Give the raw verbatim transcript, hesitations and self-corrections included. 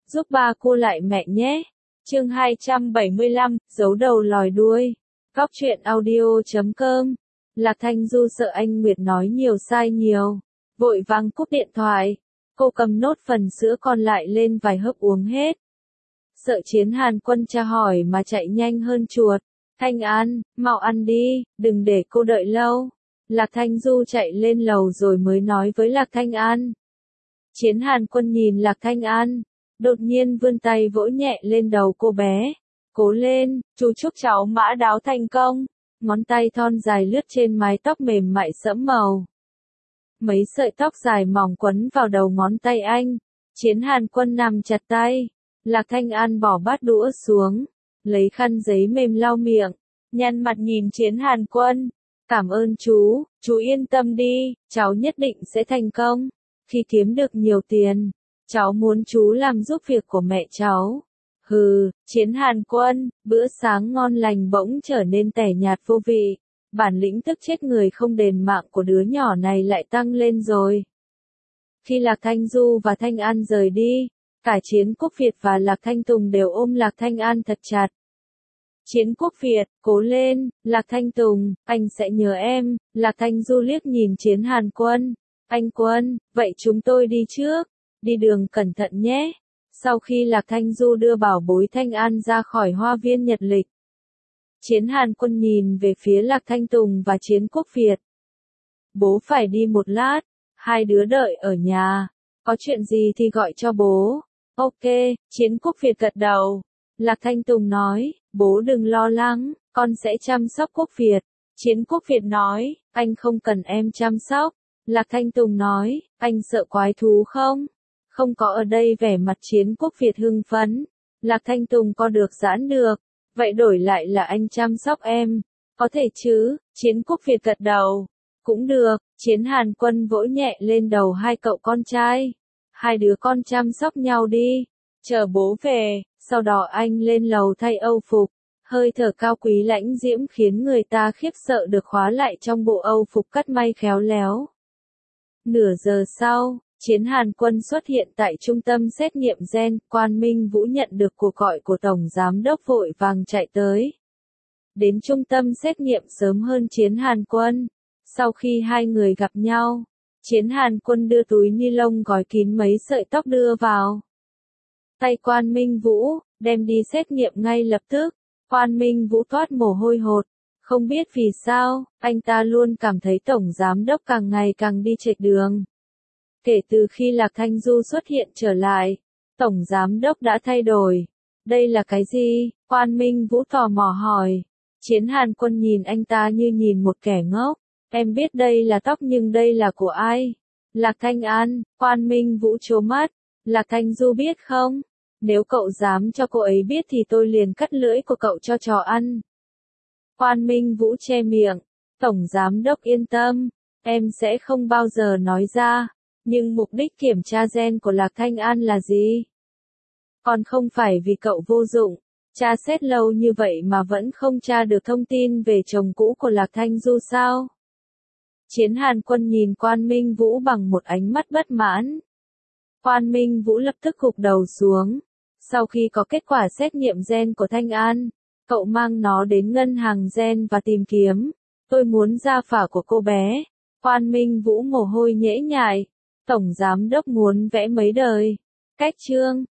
giúp ba cô lại mẹ nhé. Chương hai trăm bảy mươi lăm, giấu đầu lòi đuôi. Góc truyện audio chấm com. Lạc Thanh Du sợ anh Nguyệt nói nhiều sai nhiều, vội vàng cúp điện thoại. Cô cầm nốt phần sữa còn lại lên vài hớp uống hết. Sợ Chiến Hàn Quân tra hỏi mà chạy nhanh hơn chuột. Thanh An, mau ăn đi, đừng để cô đợi lâu. Lạc Thanh Du chạy lên lầu rồi mới nói với Lạc Thanh An. Chiến Hàn Quân nhìn Lạc Thanh An, đột nhiên vươn tay vỗ nhẹ lên đầu cô bé. Cố lên, chú chúc cháu mã đáo thành công. Ngón tay thon dài lướt trên mái tóc mềm mại sẫm màu. Mấy sợi tóc dài mỏng quấn vào đầu ngón tay anh. Chiến Hàn Quân nằm chặt tay. Lạc Thanh An bỏ bát đũa xuống, lấy khăn giấy mềm lau miệng, nhăn mặt nhìn Chiến Hàn Quân. Cảm ơn chú, chú yên tâm đi, cháu nhất định sẽ thành công. Khi kiếm được nhiều tiền, cháu muốn chú làm giúp việc của mẹ cháu. Hừ, Chiến Hàn Quân, bữa sáng ngon lành bỗng trở nên tẻ nhạt vô vị. Bản lĩnh tức chết người không đền mạng của đứa nhỏ này lại tăng lên rồi. Khi Lạc Thanh Du và Thanh An rời đi, cả Chiến Quốc Việt và Lạc Thanh Tùng đều ôm Lạc Thanh An thật chặt. Chiến Quốc Việt, cố lên, Lạc Thanh Tùng, anh sẽ nhớ em. Lạc Thanh Du liếc nhìn Chiến Hàn Quân. Anh Quân, vậy chúng tôi đi trước, đi đường cẩn thận nhé. Sau khi Lạc Thanh Du đưa bảo bối Thanh An ra khỏi hoa viên Nhật Lịch, Chiến Hàn Quân nhìn về phía Lạc Thanh Tùng và Chiến Quốc Việt. Bố phải đi một lát, hai đứa đợi ở nhà, có chuyện gì thì gọi cho bố. Ok, Chiến Quốc Việt gật đầu. Lạc Thanh Tùng nói, bố đừng lo lắng, con sẽ chăm sóc Quốc Việt. Chiến Quốc Việt nói, anh không cần em chăm sóc. Lạc Thanh Tùng nói, anh sợ quái thú không? Không có ở đây. Vẻ mặt Chiến Quốc Việt hưng phấn. Lạc Thanh Tùng có được giãn được, vậy đổi lại là anh chăm sóc em. Có thể chứ, Chiến Quốc Việt gật đầu. Cũng được, Chiến Hàn Quân vỗ nhẹ lên đầu hai cậu con trai. Hai đứa con chăm sóc nhau đi, chờ bố về. Sau đó anh lên lầu thay âu phục. Hơi thở cao quý lãnh diễm khiến người ta khiếp sợ được khóa lại trong bộ âu phục cắt may khéo léo. Nửa giờ sau, Chiến Hàn Quân xuất hiện tại trung tâm xét nghiệm gen. Quan Minh Vũ nhận được cuộc gọi của Tổng Giám đốc vội vàng chạy tới. Đến trung tâm xét nghiệm sớm hơn Chiến Hàn Quân. Sau khi hai người gặp nhau, Chiến Hàn Quân đưa túi ni lông gói kín mấy sợi tóc đưa vào tay Quan Minh Vũ, đem đi xét nghiệm ngay lập tức. Quan Minh Vũ toát mồ hôi hột. Không biết vì sao, anh ta luôn cảm thấy Tổng Giám đốc càng ngày càng đi chệch đường. Kể từ khi Lạc Thanh Du xuất hiện trở lại, Tổng Giám đốc đã thay đổi. Đây là cái gì? Quan Minh Vũ tò mò hỏi. Chiến Hàn Quân nhìn anh ta như nhìn một kẻ ngốc. Em biết đây là tóc nhưng đây là của ai? Lạc Thanh An. Quan Minh Vũ trố mắt. Lạc Thanh Du biết không? Nếu cậu dám cho cô ấy biết thì tôi liền cắt lưỡi của cậu cho chó ăn. Quan Minh Vũ che miệng. Tổng Giám đốc yên tâm, em sẽ không bao giờ nói ra. Nhưng mục đích kiểm tra gen của Lạc Thanh An là gì? Còn không phải vì cậu vô dụng. Tra xét lâu như vậy mà vẫn không tra được thông tin về chồng cũ của Lạc Thanh Du sao? Chiến Hàn Quân nhìn Quan Minh Vũ bằng một ánh mắt bất mãn. Quan Minh Vũ lập tức gục đầu xuống. Sau khi có kết quả xét nghiệm gen của Thanh An, cậu mang nó đến ngân hàng gen và tìm kiếm. Tôi muốn ra phả của cô bé. Quan Minh Vũ mồ hôi nhễ nhại. Tổng Giám đốc muốn vẽ mấy đời. Cách chương.